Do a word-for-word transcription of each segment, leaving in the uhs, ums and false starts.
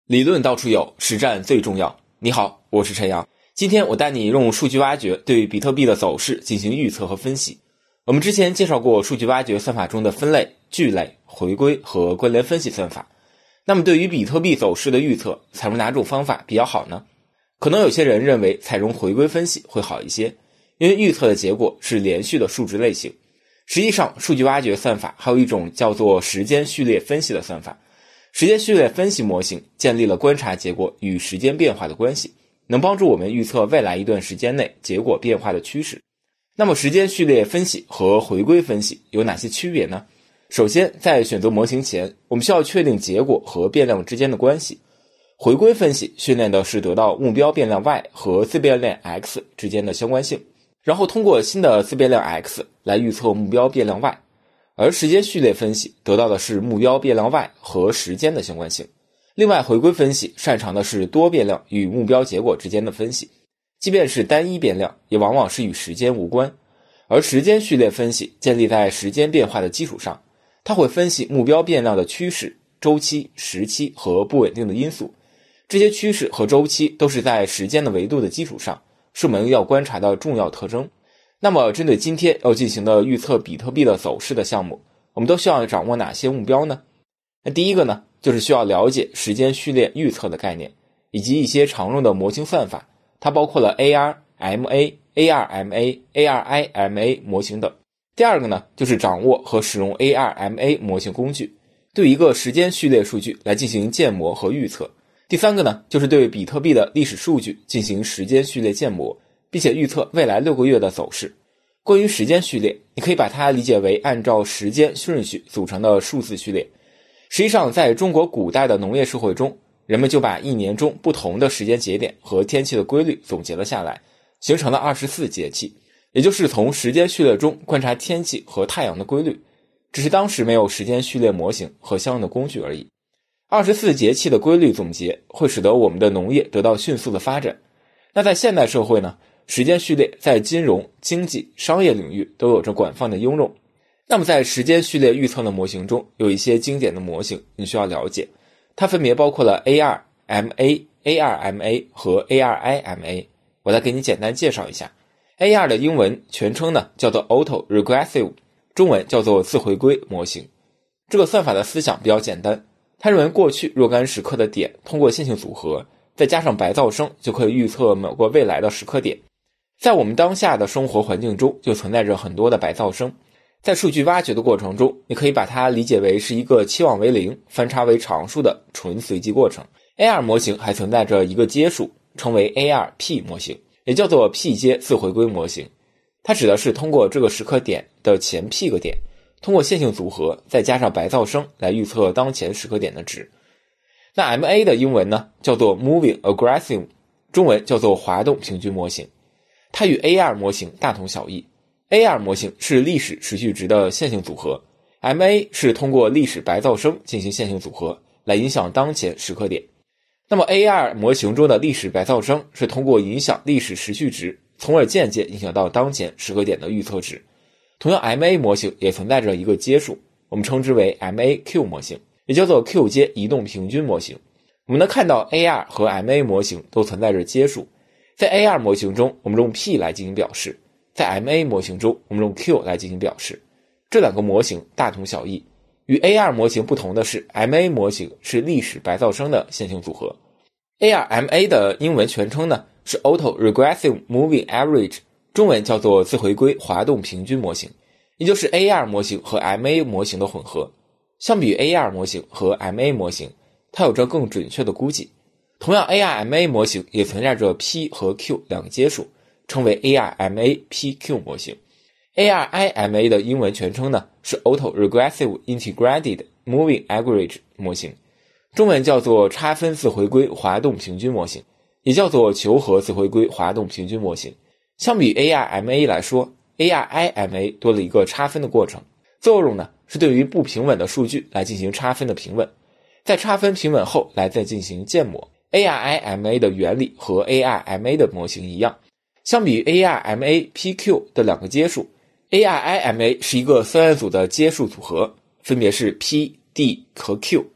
理论到处有，实战最重要。你好，我是陈阳。今天我带你用数据挖掘对比特币的走势进行预测和分析。我们之前介绍过数据挖掘算法中的分类、聚类、回归和关联分析算法。那么对于比特币走势的预测，采用哪种方法比较好呢？可能有些人认为采用回归分析会好一些，因为预测的结果是连续的数值类型。实际上，数据挖掘算法还有一种叫做时间序列分析的算法。时间序列分析模型建立了观察结果与时间变化的关系，能帮助我们预测未来一段时间内结果变化的趋势。那么时间序列分析和回归分析有哪些区别呢？首先，在选择模型前，我们需要确定结果和变量之间的关系。回归分析训练的是得到目标变量 y 和自变量 x 之间的相关性，然后通过新的自变量 x 来预测目标变量 y。而时间序列分析得到的是目标变量 y 和时间的相关性。另外，回归分析擅长的是多变量与目标结果之间的分析，即便是单一变量也往往是与时间无关。而时间序列分析建立在时间变化的基础上，它会分析目标变量的趋势、周期、时期和不稳定的因素。这些趋势和周期都是在时间的维度的基础上，是我们要观察的重要特征。那么针对今天要进行的预测比特币的走势的项目，我们都需要掌握哪些目标呢？那第一个呢，就是需要了解时间序列预测的概念，以及一些常用的模型算法，它包括了 A R、M A、A R M A、A R I M A 模型等。第二个呢，就是掌握和使用 A R M A 模型工具，对一个时间序列数据来进行建模和预测。第三个呢，就是对比特币的历史数据进行时间序列建模，并且预测未来六个月的走势。关于时间序列，你可以把它理解为按照时间顺序组成的数字序列。实际上，在中国古代的农业社会中，人们就把一年中不同的时间节点和天气的规律总结了下来，形成了二十四节气，也就是从时间序列中观察天气和太阳的规律，只是当时没有时间序列模型和相应的工具而已。二十四节气的规律总结会使得我们的农业得到迅速的发展。那在现代社会呢，时间序列在金融、经济、商业领域都有着广泛的应用。那么在时间序列预测的模型中，有一些经典的模型你需要了解，它分别包括了 A R M A、A R M A 和 A R I M A。 我来给你简单介绍一下。 A R 的英文全称呢叫做 Auto Regressive， 中文叫做自回归模型。这个算法的思想比较简单，它认为过去若干时刻的点通过线性组合再加上白噪声就可以预测某个未来的时刻点。在我们当下的生活环境中就存在着很多的白噪声，在数据挖掘的过程中，你可以把它理解为是一个期望为零翻差为常数的纯随机过程。 A R 模型还存在着一个阶数，称为 A R P 模型，也叫做 P 阶自回归模型。它指的是通过这个时刻点的前 P 个点，通过线性组合再加上白噪声来预测当前时刻点的值。那 M A 的英文呢叫做 Moving Aggressive， 中文叫做滑动平均模型。它与 A R 模型大同小异。 A R 模型是历史持续值的线性组合， M A 是通过历史白噪声进行线性组合来影响当前时刻点。那么 A R 模型中的历史白噪声是通过影响历史时序值，从而间接影响到当前时刻点的预测值。同样 M A 模型也存在着一个阶数，我们称之为 M A Q 模型，也叫做 Q 阶移动平均模型。我们能看到 A R 和 M A 模型都存在着阶数，在 A R 模型中我们用 P 来进行表示，在 M A 模型中我们用 Q 来进行表示。这两个模型大同小异。与 A R 模型不同的是， M A 模型是历史白噪声的线性组合。 A R M A 的英文全称呢是 Auto Regressive Moving Average， 中文叫做自回归滑动平均模型，也就是 A R 模型和 M A 模型的混合。相比于 A R 模型和 M A 模型，它有着更准确的估计。同样 A R M A 模型也存在着 P 和 Q 两个阶数，称为 A R M A P Q 模型。 A R I M A 的英文全称呢是 Auto Regressive Integrated Moving Average 模型，中文叫做差分自回归滑动平均模型，也叫做求和自回归滑动平均模型。相比 A R M A 来说， A R I M A 多了一个差分的过程，作用呢是对于不平稳的数据来进行差分的平稳，在差分平稳后来再进行建模。 A R I M A 的原理和 A R M A 的模型一样。相比于 A R M A P Q 的两个阶数， A R I M A 是一个三元组的阶数组合，分别是 P、D 和 Q。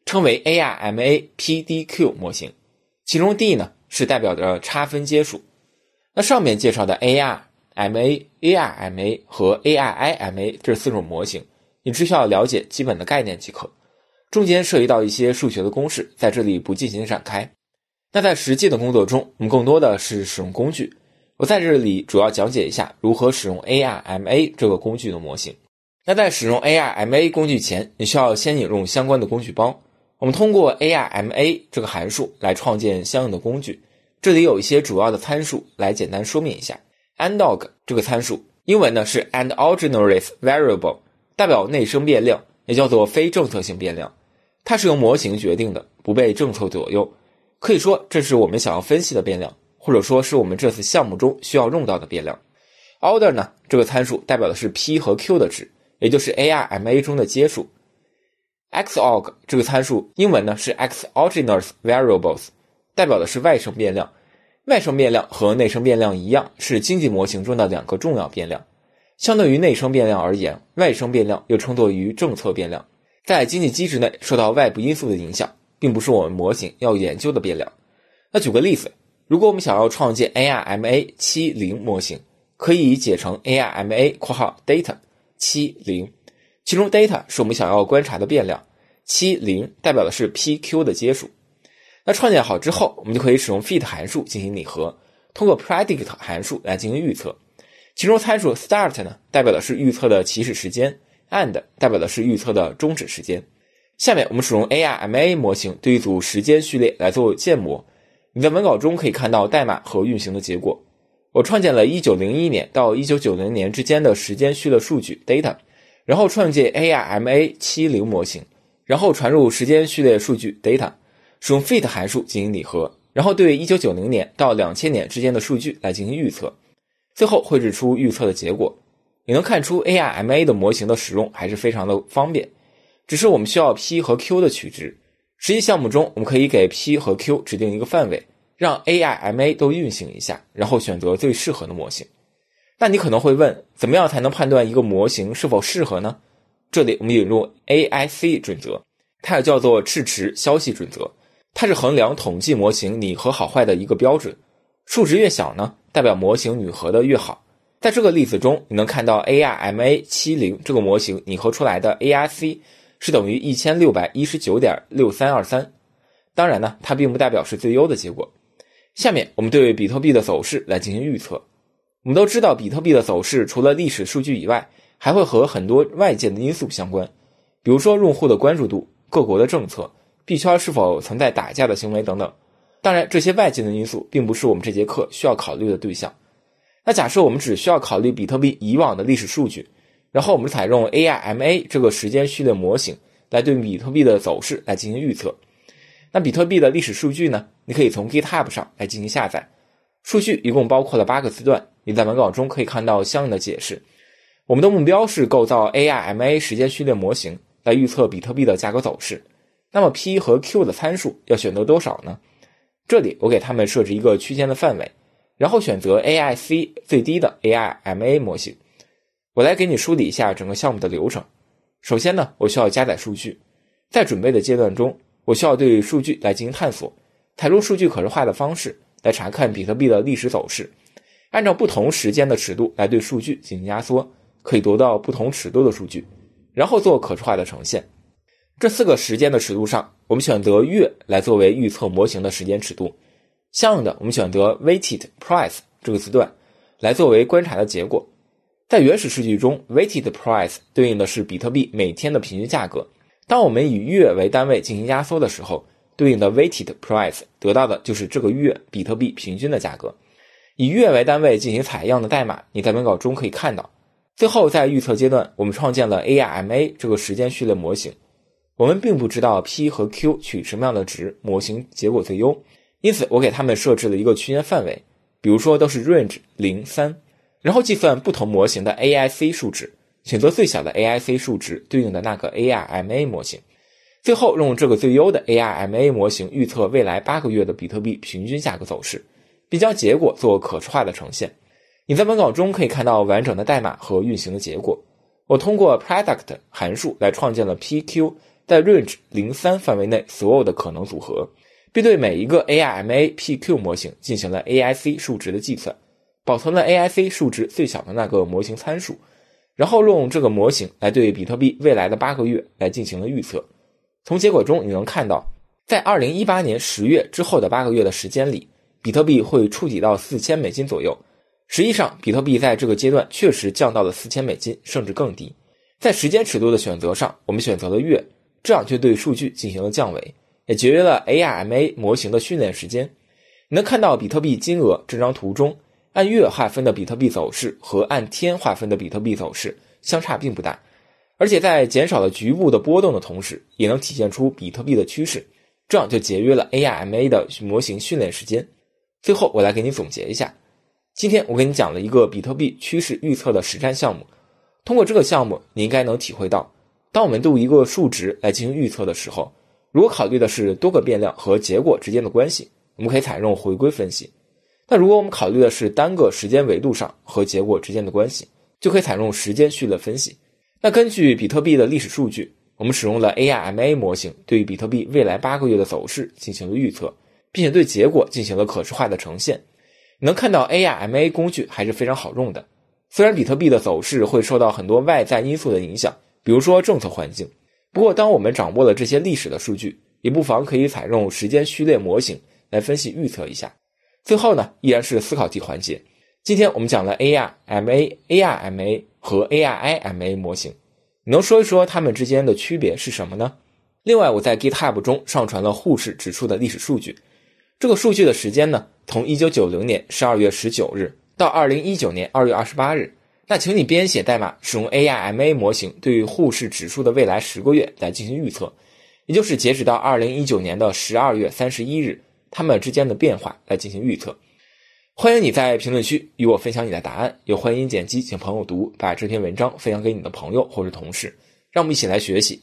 称为 A R M A P D Q 模型，其中 D 呢是代表着差分阶数。那上面介绍的 A R M A、A R M A 和 A R I M A 这四种模型，你只需要了解基本的概念即可，中间涉及到一些数学的公式，在这里不进行展开。那在实际的工作中，我们更多的是使用工具，我在这里主要讲解一下如何使用 A R M A 这个工具的模型。那在使用 A R M A 工具前，你需要先引入相关的工具包。我们通过 A R M A 这个函数来创建相应的工具，这里有一些主要的参数来简单说明一下。andlog 这个参数，英文呢是 Endogenous Variable， 代表内生变量，也叫做非政策性变量，它是由模型决定的，不被政策左右。可以说这是我们想要分析的变量，或者说是我们这次项目中需要用到的变量。Order 呢这个参数代表的是 P 和 Q 的值，也就是 A R M A 中的阶数。Xorg 这个参数，英文呢是 Exogenous Variables， 代表的是外生变量。外生变量和内生变量一样，是经济模型中的两个重要变量。相对于内生变量而言，外生变量又称作于政策变量，在经济机制内受到外部因素的影响，并不是我们模型要研究的变量。那举个例子，如果我们想要创建 A R M A 七十 模型，可以解成 A R M A 括号 data 七十，其中 data 是我们想要观察的变量，七十代表的是 P Q 的阶数。那创建好之后，我们就可以使用 fit 函数进行拟合，通过 predict 函数来进行预测。其中参数 start 呢，代表的是预测的起始时间， and 代表的是预测的终止时间。下面我们使用 A R M A 模型对一组时间序列来做建模。你在文稿中可以看到代码和运行的结果。我创建了一九零一年到一九九零年之间的时间序列数据 data， 然后创建 A R M A 七十 模型，然后传入时间序列数据 data， 使用 fit 函数进行拟合，然后对一九九零年到两千年之间的数据来进行预测，最后绘制出预测的结果。你能看出 A R M A 的模型的使用还是非常的方便，只是我们需要 P 和 Q 的取值。实际项目中，我们可以给 P 和 Q 指定一个范围，让 A R M A 都运行一下，然后选择最适合的模型。那你可能会问，怎么样才能判断一个模型是否适合呢？这里我们引入 A I C 准则，它也叫做赤池消息准则，它是衡量统计模型拟合好坏的一个标准。数值越小呢，代表模型拟合的越好。在这个例子中，你能看到 A R M A 七十 这个模型拟合出来的 A I C 是等于 一千六百一十九点六三二三。当然呢，它并不代表是最优的结果。下面我们对比特币的走势来进行预测。我们都知道，比特币的走势除了历史数据以外，还会和很多外界的因素相关，比如说用户的关注度、各国的政策、币圈是否存在打架的行为等等。当然，这些外界的因素并不是我们这节课需要考虑的对象。那假设我们只需要考虑比特币以往的历史数据，然后我们采用 A R M A 这个时间序列模型来对比特币的走势来进行预测。那比特币的历史数据呢，你可以从 GitHub 上来进行下载。数据一共包括了八个字段，你在文稿中可以看到相应的解释。我们的目标是构造 A R M A 时间序列模型来预测比特币的价格走势。那么 P 和 Q 的参数要选择多少呢？这里我给它们设置一个区间的范围，然后选择 A I C 最低的 A R M A 模型。我来给你梳理一下整个项目的流程。首先呢，我需要加载数据。在准备的阶段中，我需要对数据来进行探索，采用数据可视化的方式来查看比特币的历史走势，按照不同时间的尺度来对数据进行压缩，可以得到不同尺度的数据，然后做可视化的呈现。这四个时间的尺度上，我们选择月来作为预测模型的时间尺度，相应的我们选择 weighted price 这个字段来作为观察的结果。在原始数据中， weighted price 对应的是比特币每天的平均价格，当我们以月为单位进行压缩的时候，对应的 weighted price 得到的就是这个月比特币平均的价格。以月为单位进行采样的代码，你在文稿中可以看到。最后在预测阶段，我们创建了 A R M A 这个时间序列模型。我们并不知道 P 和 Q 取什么样的值，模型结果最优，因此我给它们设置了一个区间范围，比如说都是 range 零、三，然后计算不同模型的 A I C 数值，选择最小的 A I C 数值对应的那个 A R M A 模型，最后用这个最优的 A R M A 模型预测未来八个月的比特币平均价格走势，并将结果做可视化的呈现。你在文稿中可以看到完整的代码和运行的结果。我通过 product 函数来创建了 P Q 在 range 零三 范围内所有的可能组合，并对每一个 A I M A P Q 模型进行了 A I C 数值的计算，保存了 A I C 数值最小的那个模型参数，然后用这个模型来对比特币未来的八个月来进行了预测。从结果中你能看到，在二零一八年十月之后的八个月的时间里，比特币会触底到四千美金左右。实际上比特币在这个阶段确实降到了四千美金，甚至更低。在时间尺度的选择上，我们选择了月，这样就对数据进行了降维，也节约了 A I M A 模型的训练时间。你能看到比特币金额这张图中，按月划分的比特币走势和按天划分的比特币走势相差并不大，而且在减少了局部的波动的同时，也能体现出比特币的趋势，这样就节约了 A I M A 的模型训练时间。最后我来给你总结一下，今天我给你讲了一个比特币趋势预测的实战项目。通过这个项目，你应该能体会到，当我们对一个数值来进行预测的时候，如果考虑的是多个变量和结果之间的关系，我们可以采用回归分析。那如果我们考虑的是单个时间维度上和结果之间的关系，就可以采用时间序列分析。那根据比特币的历史数据，我们使用了 A I M A 模型对于比特币未来八个月的走势进行了预测，并且对结果进行了可视化的呈现。你能看到 A I M A 工具还是非常好用的，虽然比特币的走势会受到很多外在因素的影响，比如说政策环境，不过当我们掌握了这些历史的数据，也不妨可以采用时间序列模型来分析预测一下。最后呢，依然是思考题环节。今天我们讲了 A I M A、A I M A 和 A I I M A 模型，你能说一说它们之间的区别是什么呢？另外，我在 GitHub 中上传了沪市指数的历史数据，这个数据的时间呢，从一九九零年十二月十九日到二零一九年二月二十八日。那请你编写代码，使用 A I M A 模型对于沪市指数的未来十个月来进行预测，也就是截止到二零一九年的十二月三十一日，它们之间的变化来进行预测。欢迎你在评论区与我分享你的答案，也欢迎点击请朋友读，把这篇文章分享给你的朋友或者同事，让我们一起来学习，